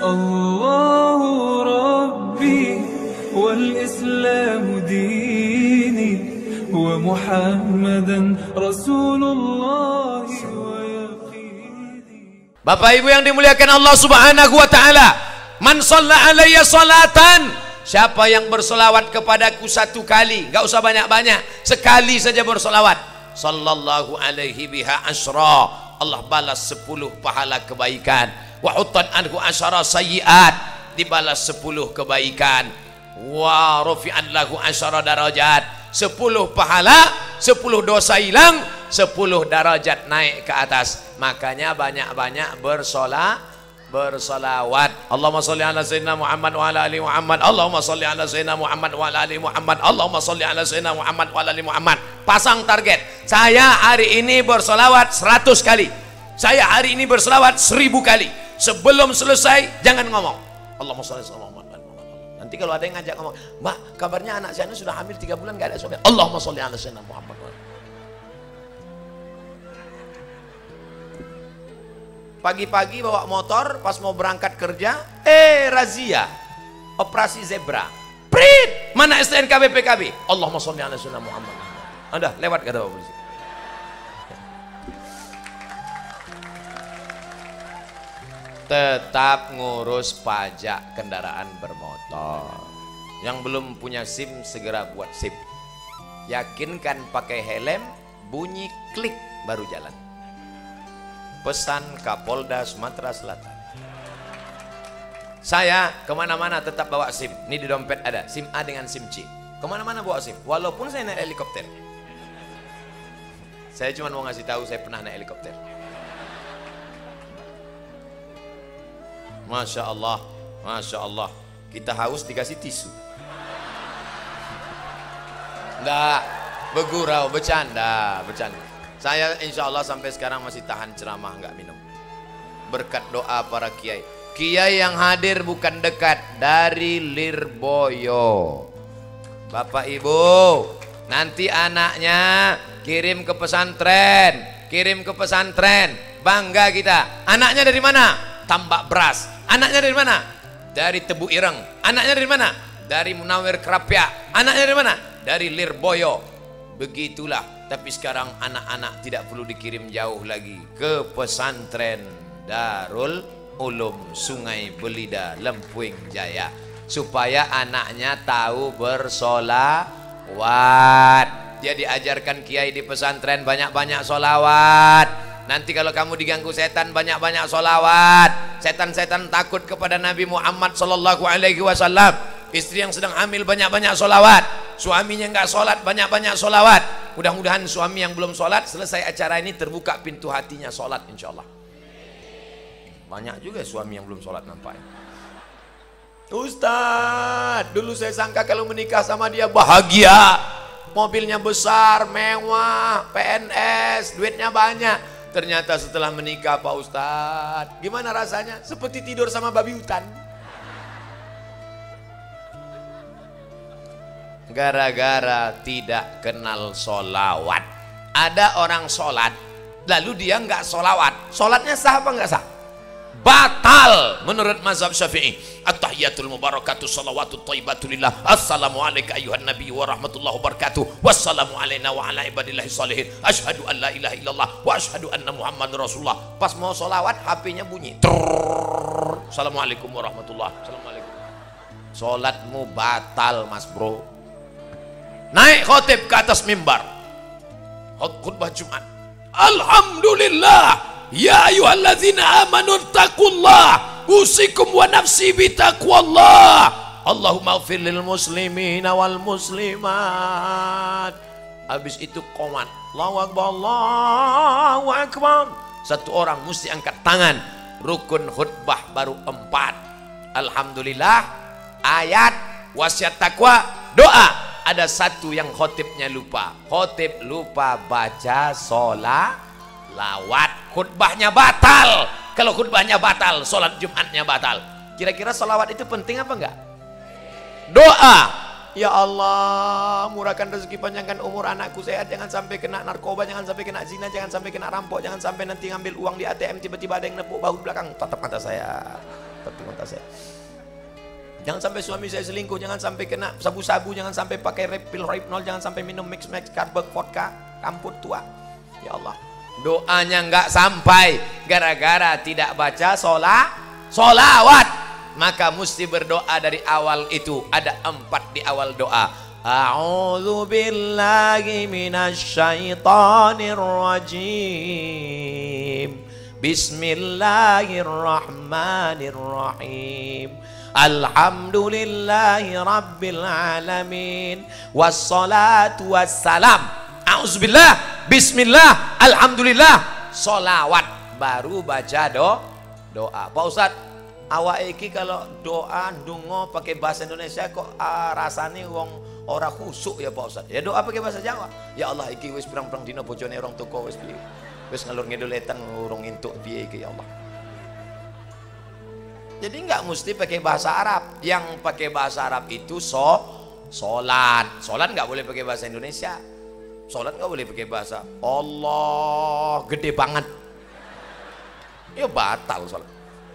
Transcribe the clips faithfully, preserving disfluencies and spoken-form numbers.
Allahu Rabbi wal Islamu dini wa Muhammadan Rasulullah wa yaqini. Bapak Ibu yang dimuliakan Allah Subhanahu wa taala, man shalla alayya salatan, siapa yang bersolawat kepadaku satu kali, enggak usah banyak-banyak, sekali saja bersolawat, sallallahu alaihi biha asyra, Allah balas sepuluh pahala kebaikan, wa huttan anhu asyara sayyiat, dibalas sepuluh kebaikan, wa rufi'an lahu asyara darajat, sepuluh pahala, sepuluh dosa hilang, sepuluh darajat naik ke atas. Makanya banyak-banyak bersolat, bersolawat. Allahumma sholli ala sayyidina Muhammad wa ala ali Muhammad. Allahumma sholli ala sayyidina Muhammad wa ala ali Muhammad. Allahumma sholli ala sayyidina Muhammad wa ala ali Muhammad. Pasang target, saya hari ini bersolawat seratus kali, saya hari ini bersolawat seribu kali. Sebelum selesai jangan ngomong Allahumma sholli ala Muhammad. Nanti kalau ada yang ngajak ngomong, Mbak, kabarnya anak saya sudah hamil tiga bulan gak ada suami. Allahumma sholli ala sayyidina Muhammad. Pagi-pagi bawa motor, pas mau berangkat kerja, eh razia, operasi zebra, prit, mana S T N K B P K B, Allahumma sholli ala sayyidina Muhammad. Anda lewat kata Pak Polisi. Tetap ngurus pajak kendaraan bermotor. Yang belum punya SIM segera buat SIM. Yakinkan pakai helm, bunyi klik baru jalan. Pesan Kapolda Sumatera Selatan. Saya kemana-mana tetap bawa SIM. Ini di dompet ada SIM A dengan SIM C. Kemana-mana bawa SIM, walaupun saya naik helikopter. Saya cuma mau ngasih tahu saya pernah naik helikopter. Masya Allah, Masya Allah. Kita haus dikasih tisu. Enggak, bergurau, bercanda, bercanda. Saya insya Allah sampai sekarang masih tahan ceramah, nggak minum. Berkat doa para kiai. Kiai yang hadir bukan dekat, dari Lirboyo. Bapak Ibu, nanti anaknya kirim ke pesantren, kirim ke pesantren, bangga kita. Anaknya dari mana? Tambak Beras. Anaknya dari mana? Dari Tebu Ireng. Anaknya dari mana? Dari Munawir Kerapia. Anaknya dari mana? Dari Lirboyo. Begitulah. Tapi sekarang anak-anak tidak perlu dikirim jauh lagi ke pesantren Darul Ulum Sungai Belida, Lempuing Jaya, supaya anaknya tahu bersolawat. Dia diajarkan kiai di pesantren banyak-banyak solawat. Nanti kalau kamu diganggu setan banyak-banyak solawat. Setan-setan takut kepada Nabi Muhammad Sallallahu Alaihi Wasallam. Istri yang sedang hamil banyak-banyak solawat, suaminya nggak sholat banyak-banyak solawat. Mudah-mudahan suami yang belum sholat selesai acara ini terbuka pintu hatinya sholat insya Allah. Banyak juga suami yang belum sholat nampaknya. Ustadz, dulu saya sangka kalau menikah sama dia bahagia, mobilnya besar, mewah, P N S, duitnya banyak. Ternyata setelah menikah Pak Ustadz, gimana rasanya? Seperti tidur sama babi hutan. Gara-gara tidak kenal solawat. Ada orang sholat lalu dia nggak solawat, sholatnya sah apa nggak sah? Batal menurut mazhab Syafi'i. At-tahiyatul mubarakatuh salawatut thayyibatulillah. Assalamu alayka ayuhan nabi wa rahmatullahi wabarakatuh. Wassalamu alayna wa ala ibadillahi salihin. Asyhadu an la ilaha illallah wa asyhadu anna muhammadar rasulullah. Pas mau solawat H P-nya bunyi. Trrrr. Assalamualaikum warahmatullahi. Assalamualaikum. Sholatmu batal mas bro. Naik khotib ke atas mimbar, khutbah Jumat, alhamdulillah ya ayyuhallazina amanu taqullah usikum wa nafsi bitaqwallah Allahumma ighfir lil muslimina wal muslimat. Habis itu qomat, Allahu akbar Allahu akbar. Satu orang mesti angkat tangan. Rukun khutbah baru empat. Alhamdulillah, ayat, wasiat takwa, doa. Ada satu yang khotibnya lupa. Khotib lupa baca sholat lawat, khutbahnya batal. Kalau khutbahnya batal, sholat Jumatnya batal. Kira-kira sholawat itu penting apa enggak? Doa, ya Allah murahkan rezeki, panjangkan umur anakku sehat, jangan sampai kena narkoba, jangan sampai kena zina, jangan sampai kena rampok, jangan sampai nanti ngambil uang di A T M tiba-tiba ada yang nepuk bahu belakang, tatap mata saya. tapi kontak saya. Jangan sampai suami saya selingkuh, jangan sampai kena sabu-sabu, jangan sampai pakai pil Rohypnol, jangan sampai minum mix-mix karbek vodka, kamput tua. Ya Allah, doanya nggak sampai gara-gara tidak baca sholat, sholawat. Maka mesti berdoa dari awal itu. Ada empat di awal doa. A'udzu billahi minasyaitonir rajim. Bismillahirrahmanirrahim. Alhamdulillahi rabbil alamin. Wassalatu wassalam. A'udzubillah, bismillah, alhamdulillah, sholawat. Baru baca do, doa. Pak Ustadz, awak iki kalau doa ndonga pakai bahasa Indonesia kok ah, rasane wong ora khusuk ya Pak Ustadz. Ya doa pakai bahasa Jawa. Ya Allah, iki wis pirang-pirang dina bojone orang toko wis piye. Wis ngalur ngidul eteng urung entuk piye iki ya Allah. Jadi nggak mesti pakai bahasa Arab. Yang pakai bahasa Arab itu so, solat. Solat nggak boleh pakai bahasa Indonesia. Solat nggak boleh pakai bahasa Allah gede banget. Ya batal solat.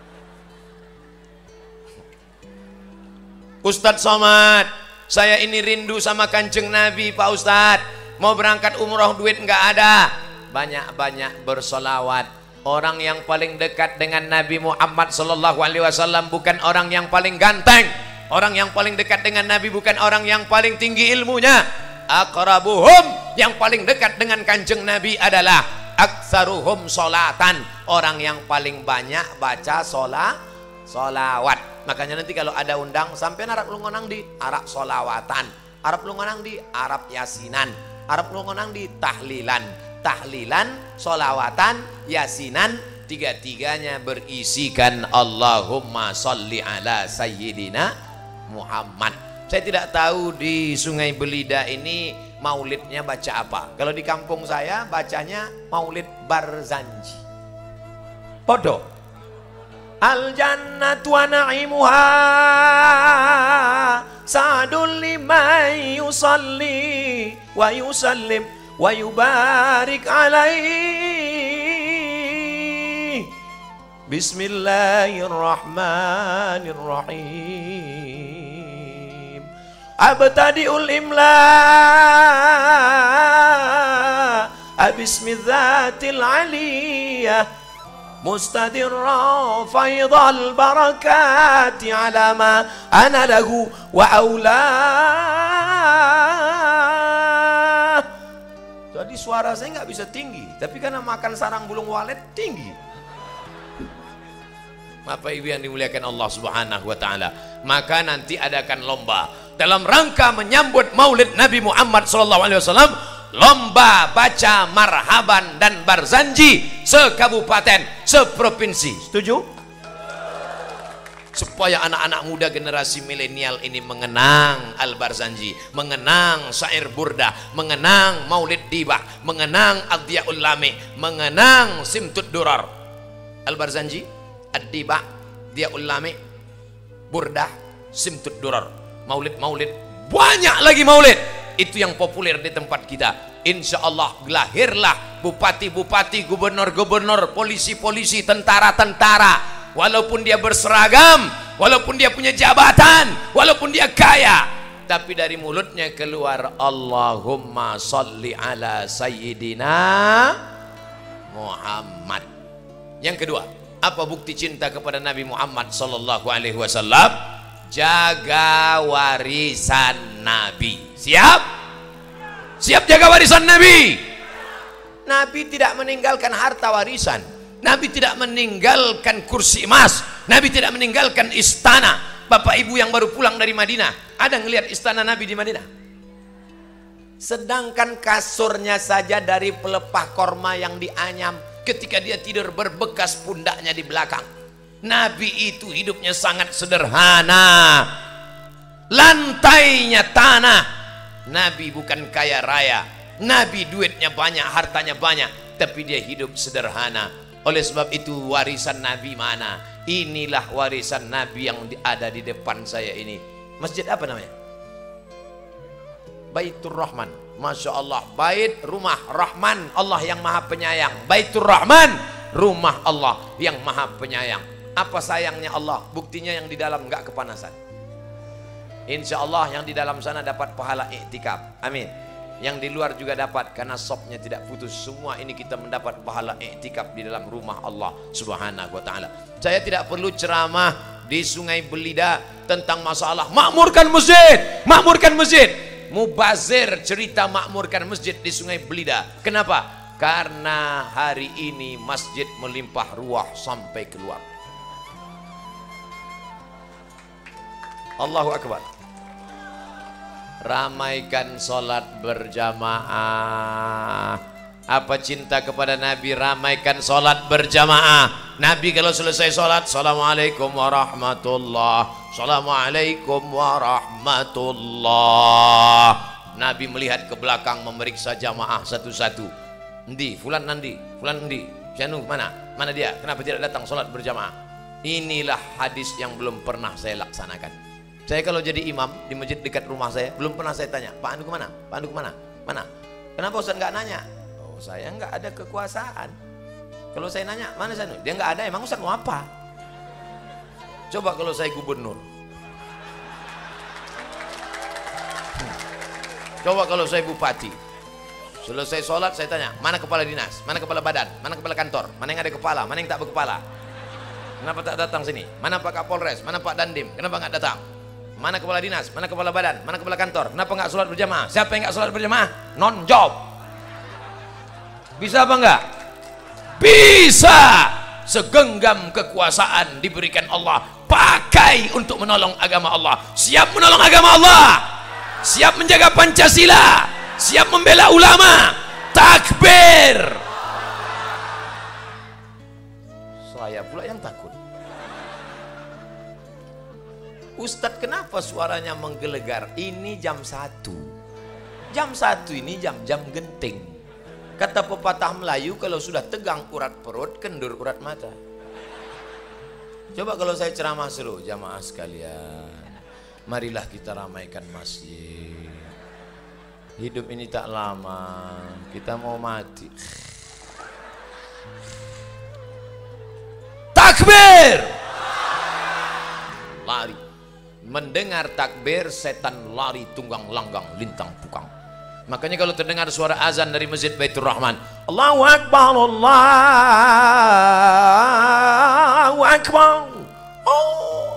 Ustadz Somad, saya ini rindu sama Kanjeng Nabi Pak Ustadz. Mau berangkat umroh duit nggak ada. Banyak-banyak bersolawat. Orang yang paling dekat dengan Nabi Muhammad Sallallahu Alaihi Wasallam bukan orang yang paling ganteng. Orang yang paling dekat dengan Nabi bukan orang yang paling tinggi ilmunya. Aqrabuhum, yang paling dekat dengan Kanjeng Nabi adalah aktsaruhum sholatan. Orang yang paling banyak baca sholat, sholawat. Makanya nanti kalau ada undang sampai Arab lungonang di Arab sholawatan, Arab lungonang di Arab yasinan, Arab lungonang di tahlilan, tahlilan, sholawatan, yasinan, tiga-tiganya berisikan Allahumma sholli ala sayyidina Muhammad. Saya tidak tahu di Sungai Belida ini maulidnya baca apa. Kalau di kampung saya bacanya maulid Barzanji. Podo. Al jannatu wa na'imuha sa'dul liman yusalli wa yusallim wa yubarik alaihi. Bismillahirrahmanirrahim. Abtadi'ul imla bismidzatil aliyah mustadirra faidal barakati ala ma ana lahu wa aula. Jadi suara saya nggak bisa tinggi, tapi karena makan sarang bulung walet tinggi. Bapak Ibu yang dimuliakan Allah Subhanahu wa taala, maka nanti adakan lomba dalam rangka menyambut Maulid Nabi Muhammad sallallahu alaihi wasallam. Lomba baca marhaban dan barzanji sekabupaten, seprovinsi. Setuju? Supaya anak-anak muda generasi milenial ini mengenang Al-Barzanji, mengenang syair burdah, mengenang Maulid Dibah, mengenang Adhiyaul Lami, mengenang Simtud Durar. Al-Barzanji, Ad-Dibah, Adhiyaul Lami, burdah, Simtud Durar. Maulid-maulid, banyak lagi maulid. Itu yang populer di tempat kita. Insya Allah lahirlah bupati-bupati, gubernur-gubernur, polisi-polisi, tentara-tentara. Walaupun dia berseragam, walaupun dia punya jabatan, walaupun dia kaya, tapi dari mulutnya keluar Allahumma sholli ala sayyidina Muhammad. Yang kedua, apa bukti cinta kepada Nabi Muhammad sallallahu alaihi wasallam? Jaga warisan Nabi. Siap? Siap jaga warisan Nabi? Nabi tidak meninggalkan harta warisan. Nabi tidak meninggalkan kursi emas. Nabi tidak meninggalkan istana. Bapak Ibu yang baru pulang dari Madinah, ada ngelihat istana Nabi di Madinah? Sedangkan kasurnya saja dari pelepah korma yang dianyam ketika dia tidur berbekas pundaknya di belakang. Nabi itu hidupnya sangat sederhana. Lantainya tanah. Nabi bukan kaya raya. Nabi duitnya banyak, hartanya banyak, tapi dia hidup sederhana. Oleh sebab itu warisan Nabi mana? Inilah warisan Nabi yang ada di depan saya ini. Masjid apa namanya? Baitur Rahman. Masya Allah. Bait rumah Rahman, Allah yang maha penyayang. Baitur Rahman, rumah Allah yang maha penyayang. Apa sayangnya Allah? Buktinya yang di dalam nggak kepanasan. Insya Allah yang di dalam sana dapat pahala iktikaf. Amin. Yang di luar juga dapat karena sopnya tidak putus. Semua ini kita mendapat pahala iktikaf di dalam rumah Allah Subhanahu wa taala. Saya tidak perlu ceramah di Sungai Belida tentang masalah makmurkan masjid, makmurkan masjid. Mubazir cerita makmurkan masjid di Sungai Belida. Kenapa? Karena hari ini masjid melimpah ruah sampai keluar. Allahu Akbar. Ramaikan sholat berjamaah. Apa cinta kepada Nabi? Ramaikan sholat berjamaah. Nabi kalau selesai sholat, Assalamualaikum warahmatullah, Assalamualaikum warahmatullah. Nabi melihat ke belakang, memeriksa jamaah satu-satu. Endi, fulan nandi, fulan endi, Syanu mana, mana dia, kenapa tidak datang sholat berjamaah? Inilah hadis yang belum pernah saya laksanakan. Saya kalau jadi imam di masjid dekat rumah saya, belum pernah saya tanya, Pak Anu kemana? Pak Anu kemana? Mana? Kenapa Ustaz nggak nanya? Oh, saya nggak ada kekuasaan. Kalau saya nanya, mana Syanu? Dia nggak ada, emang Ustaz mau apa? Coba kalau saya gubernur. Coba kalau saya bupati. Selesai sholat saya tanya, mana kepala dinas? Mana kepala badan? Mana kepala kantor? Mana yang ada kepala? Mana yang tak berkepala? Kenapa tak datang sini? Mana Pak Kapolres? Mana Pak Dandim? Kenapa nggak datang? Mana kepala dinas? Mana kepala badan? Mana kepala kantor? Kenapa nggak sholat berjamaah? Siapa yang nggak sholat berjamaah? Non job. Bisa apa enggak? Bisa. Segenggam kekuasaan diberikan Allah, pakai untuk menolong agama Allah. Siap menolong agama Allah, siap menjaga Pancasila, siap membela ulama. Takbir. Saya pula yang takut. Ustadz, kenapa suaranya menggelegar? Ini jam satu. Jam satu ini jam-jam genting. Kata pepatah Melayu, kalau sudah tegang urat perut, kendur urat mata. Coba kalau saya ceramah seru, jamaah sekalian, marilah kita ramaikan masjid. Hidup ini tak lama, kita mau mati. Takbir! Lari. Mendengar takbir, setan lari tunggang langgang lintang pukang. Makanya kalau terdengar suara azan dari Masjid Baitur Rahman, Allahu Akbar, Allahu Akbar. Oh.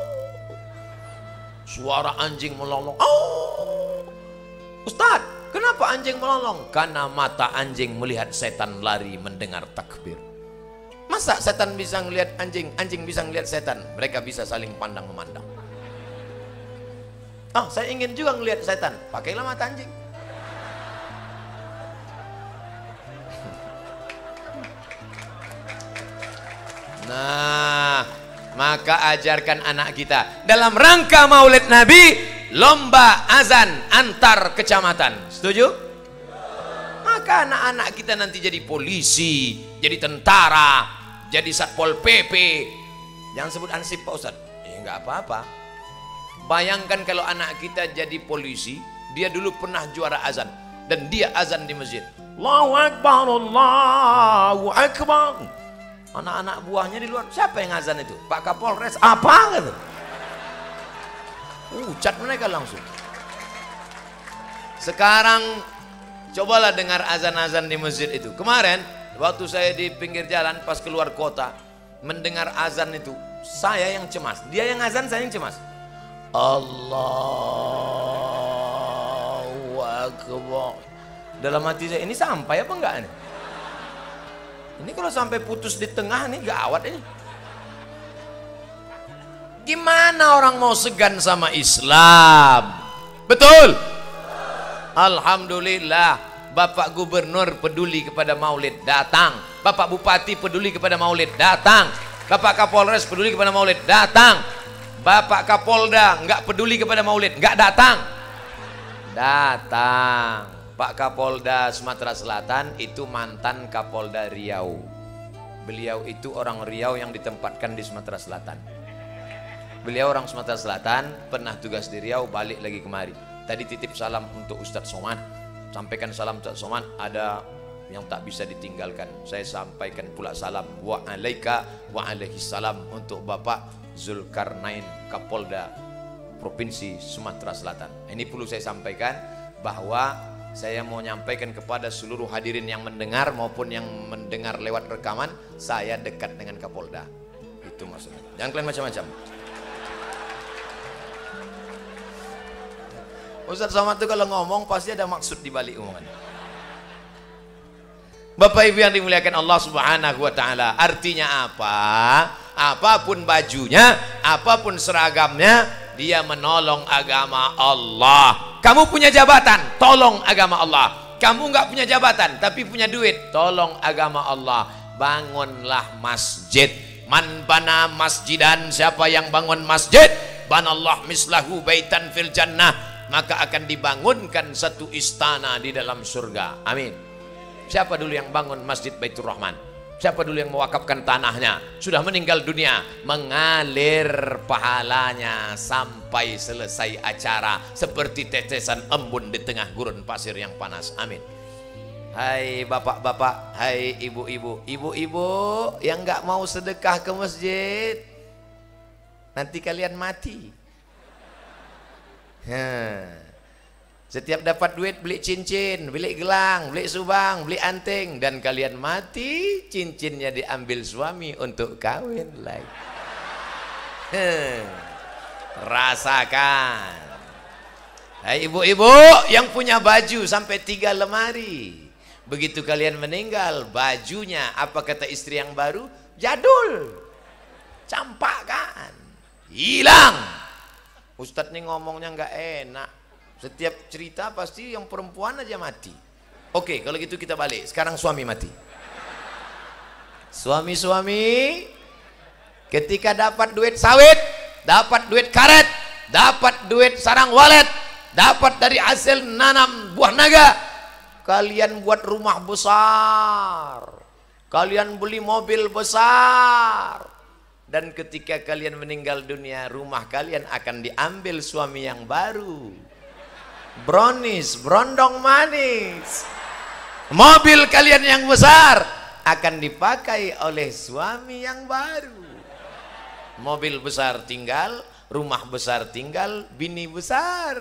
Suara anjing melolong. Oh. Ustaz, kenapa anjing melolong? Karena mata anjing melihat setan lari mendengar takbir. Masa setan bisa ngelihat anjing, anjing bisa ngelihat setan? Mereka bisa saling pandang memandang. Oh, saya ingin juga ngelihat setan. Pakailah mata anjing. Nah, maka ajarkan anak kita dalam rangka Maulid Nabi, lomba azan antar kecamatan. Setuju? Maka anak-anak kita nanti jadi polisi, jadi tentara, jadi satpol P P. Jangan sebut ansip Pak Ustadz. Ya enggak apa-apa. Bayangkan kalau anak kita jadi polisi, dia dulu pernah juara azan dan dia azan di masjid. Allahu Akbar, Allahu Akbar. Anak-anak buahnya di luar, siapa yang azan itu? Pak Kapolres, apa gitu? Ucat mereka langsung. Sekarang cobalah dengar azan-azan di masjid itu. Kemarin waktu saya di pinggir jalan pas keluar kota, mendengar azan itu, saya yang cemas. Dia yang azan, saya yang cemas. Allahu Akbar. Dalam hati saya, ini sampai apa enggak nih? Ini kalau sampai putus di tengah nih gawat ini. Gimana orang mau segan sama Islam? Betul? Alhamdulillah, Bapak Gubernur peduli kepada Maulid, datang. Bapak Bupati peduli kepada Maulid, datang. Bapak Kapolres peduli kepada Maulid, datang. Bapak Kapolda nggak peduli kepada Maulid, nggak datang. Datang. Pak Kapolda Sumatera Selatan itu mantan Kapolda Riau. Beliau itu orang Riau yang ditempatkan di Sumatera Selatan. Beliau orang Sumatera Selatan, pernah tugas di Riau, balik lagi kemari. Tadi titip salam untuk Ustadz Somad. Sampaikan salam Ustadz Somad, ada yang tak bisa ditinggalkan. Saya sampaikan pula salam wa alaika wa alaihi salam untuk Bapak Zulkarnain, Kapolda Provinsi Sumatera Selatan. Ini perlu saya sampaikan bahwa saya mau nyampaikan kepada seluruh hadirin yang mendengar maupun yang mendengar lewat rekaman, saya dekat dengan Kapolda. Itu maksudnya. Jangan kalian macam-macam. Ustaz Somad itu kalau ngomong pasti ada maksud di balik omongan. Bapak Ibu yang dimuliakan Allah Subhanahu wa taala, artinya apa? Apapun bajunya, apapun seragamnya, dia menolong agama Allah. Kamu punya jabatan, tolong agama Allah. Kamu nggak punya jabatan tapi punya duit, tolong agama Allah. Bangunlah masjid. Man bana masjidan, siapa yang bangun masjid, banallah mislahu baitan fil jannah, maka akan dibangunkan satu istana di dalam surga. Amin. Siapa dulu yang bangun Masjid Baitur Rahman? Siapa dulu yang mewakafkan tanahnya? Sudah meninggal dunia, mengalir pahalanya sampai selesai acara seperti tetesan embun di tengah gurun pasir yang panas. Amin. Hai bapak-bapak, hai ibu-ibu, ibu-ibu yang nggak mau sedekah ke masjid, nanti kalian mati. Hmm. Setiap dapat duit beli cincin, beli gelang, beli subang, beli anting, dan kalian mati, cincinnya diambil suami untuk kawin lagi. Hmm. Rasakan. Hai ibu-ibu yang punya baju sampai tiga lemari, begitu kalian meninggal, bajunya apa kata istri yang baru? Jadul, campakan, hilang. Ustadz nih ngomongnya nggak enak. Setiap cerita pasti yang perempuan aja mati. Oke, kalau gitu kita balik. Sekarang suami mati. Suami-suami ketika dapat duit sawit, dapat duit karet, dapat duit sarang walet, dapat dari hasil nanam buah naga, kalian buat rumah besar, kalian beli mobil besar, dan ketika kalian meninggal dunia, rumah kalian akan diambil suami yang baru. Brownies, brondong manis. Mobil kalian yang besar akan dipakai oleh suami yang baru. Mobil besar tinggal, rumah besar tinggal, bini besar.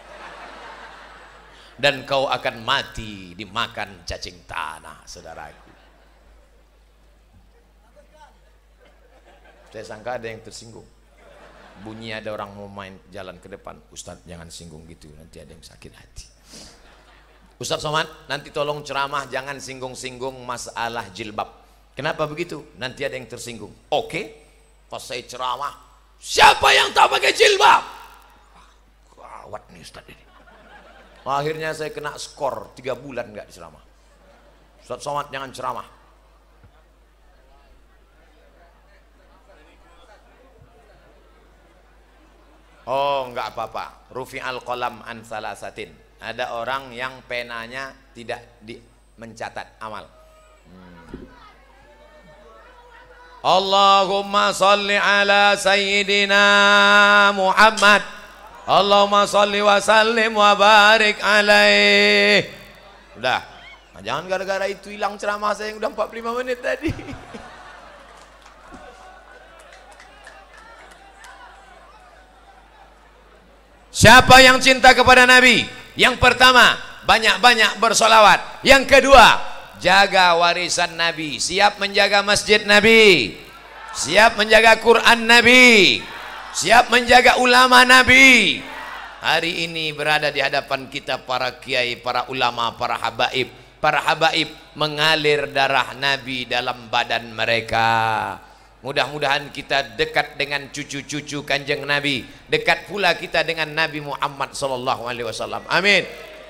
Dan kau akan mati dimakan cacing tanah, saudaraku. Saya sangka ada yang tersinggung. Bunyi ada orang mau main jalan ke depan, Ustadz jangan singgung gitu, nanti ada yang sakit hati. Ustadz Somad, nanti tolong ceramah jangan singgung-singgung masalah jilbab. Kenapa begitu? Nanti ada yang tersinggung. Oke, pas saya ceramah, siapa yang tak pakai jilbab? Gawat nih Ustadz ini. Akhirnya saya kena skor tiga bulan nggak ceramah. Ustadz Somad jangan ceramah. Oh enggak apa-apa. Rufi al-qalam an salasatin. Ada orang yang penanya tidak di mencatat amal. Hmm. Allahumma salli ala sayyidina Muhammad. Allahumma salli wa sallim wa barik alaih. Udah. Nah, jangan gara-gara itu hilang ceramah saya yang udah empat puluh lima menit tadi. Siapa yang cinta kepada Nabi? Yang pertama, banyak-banyak bersolawat. Yang kedua, jaga warisan Nabi. Siap menjaga masjid Nabi, siap menjaga Quran Nabi, siap menjaga ulama Nabi. Hari ini berada di hadapan kita para kiai, para ulama, para habaib. Para habaib mengalir darah Nabi dalam badan mereka. Mudah-mudahan kita dekat dengan cucu-cucu kanjeng Nabi, dekat pula kita dengan Nabi Muhammad sallallahu alaihi wasallam. Amin.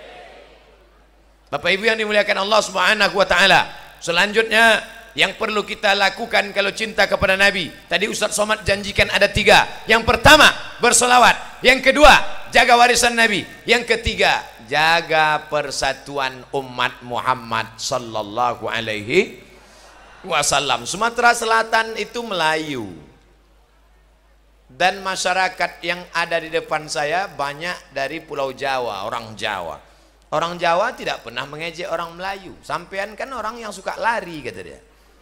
Bapak Ibu yang dimuliakan Allah Subhanahu wa taala, selanjutnya yang perlu kita lakukan kalau cinta kepada Nabi, tadi Ustadz Somad janjikan ada tiga. Yang pertama, bersolawat. Yang kedua, jaga warisan Nabi. Yang ketiga, jaga persatuan umat Muhammad sallallahu alaihi wasallam. Sumatera Selatan itu Melayu, dan masyarakat yang ada di depan saya banyak dari Pulau Jawa, orang Jawa. Orang Jawa tidak pernah mengejek orang Melayu. Sampean kan orang yang suka lari, kata dia.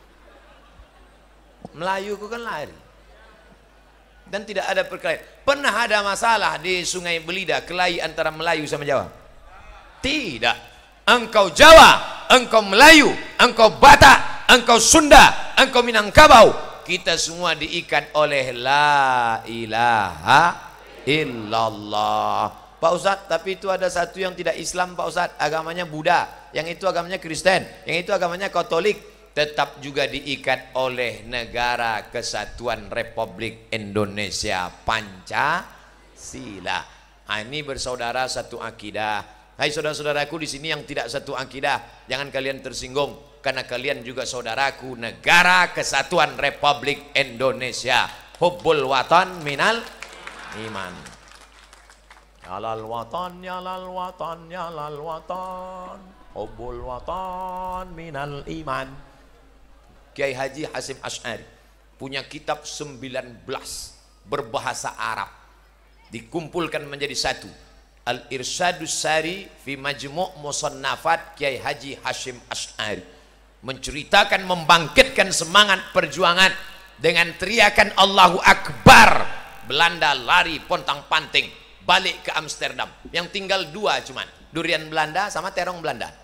Melayu ku kan lari. Dan tidak ada perkelahian. Pernah ada masalah di Sungai Belida, kelahi antara Melayu sama Jawa? Tidak. Engkau Jawa, engkau Melayu, engkau Batak, engkau Sunda, engkau Minangkabau, kita semua diikat oleh la ilaha illallah. Pak Ustadz, tapi itu ada satu yang tidak Islam Pak Ustadz, agamanya Buddha, yang itu agamanya Kristen, yang itu agamanya Katolik, tetap juga diikat oleh Negara Kesatuan Republik Indonesia, Pancasila. Nah, ini bersaudara satu akidah. Hai saudara-saudaraku di sini yang tidak satu akidah, jangan kalian tersinggung, karena kalian juga saudaraku. Negara Kesatuan Republik Indonesia, hubbul watan minal iman. Yalal watan, yalal watan, yalal watan, hubbul watan minal iman. Kiai Haji Hasyim Asy'ari punya kitab sembilan belas berbahasa Arab, dikumpulkan menjadi satu, Al-Irsyadus Sari fi Majmu' Musannafat Kiai Haji Hasyim Asy'ari, menceritakan, membangkitkan semangat perjuangan dengan teriakan Allahu Akbar. Belanda lari pontang-panting balik ke Amsterdam, yang tinggal dua cuman, durian Belanda sama terong Belanda.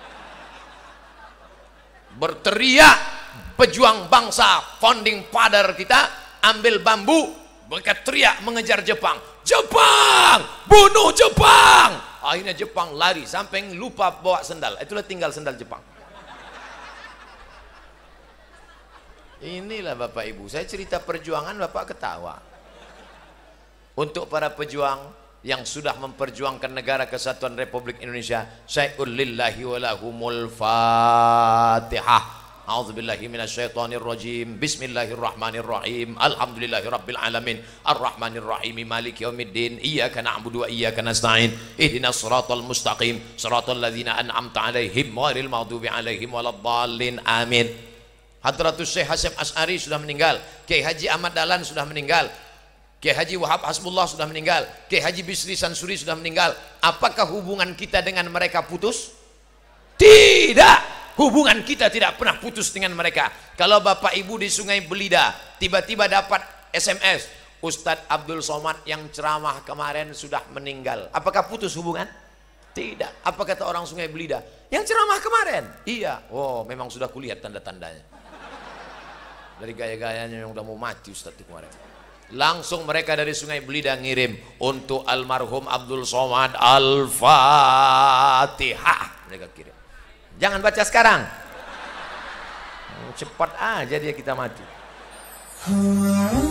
Berteriak pejuang bangsa, founding father kita, ambil bambu, mereka teriak mengejar Jepang. Jepang, bunuh Jepang. Akhirnya Jepang lari sampai lupa bawa sendal. Itulah tinggal sendal Jepang. Inilah Bapak Ibu, saya cerita perjuangan Bapak ketawa. Untuk para pejuang yang sudah memperjuangkan Negara Kesatuan Republik Indonesia, syai'ul lillahi wa lahumul Fatihah. A'udzubillahi minasyaitonir rajim. Bismillahirrahmanirrahim. Alhamdulillahirabbil alamin. Arrahmanirrahim. Maliki yaumiddin. Iyyaka na'budu wa iyyaka nasta'in. Ihdinas siratal mustaqim. Siratal ladzina an'amta 'alaihim ghairil maghdubi 'alaihim waladdallin. Amin. Hadratus Syekh Hasyim Asy'ari sudah meninggal. Kiai Haji Ahmad Dahlan sudah meninggal. Kiai Haji Wahab Hasbullah sudah meninggal. Kiai Haji Bisri Sansuri sudah meninggal. Apakah hubungan kita dengan mereka putus? Tidak. Hubungan kita tidak pernah putus dengan mereka. Kalau Bapak Ibu di Sungai Belida tiba-tiba dapat S M S, Ustadz Abdul Somad yang ceramah kemarin sudah meninggal, apakah putus hubungan? Tidak. Apa kata orang Sungai Belida? Yang ceramah kemarin? Iya. Oh, memang sudah kulihat tanda-tandanya. Dari gaya-gayanya yang udah mau mati Ustadz itu kemarin. Langsung mereka dari Sungai Belida ngirim untuk almarhum Abdul Somad Al-Fatihah, mereka kirim. Jangan baca sekarang, cepat aja dia kita mati.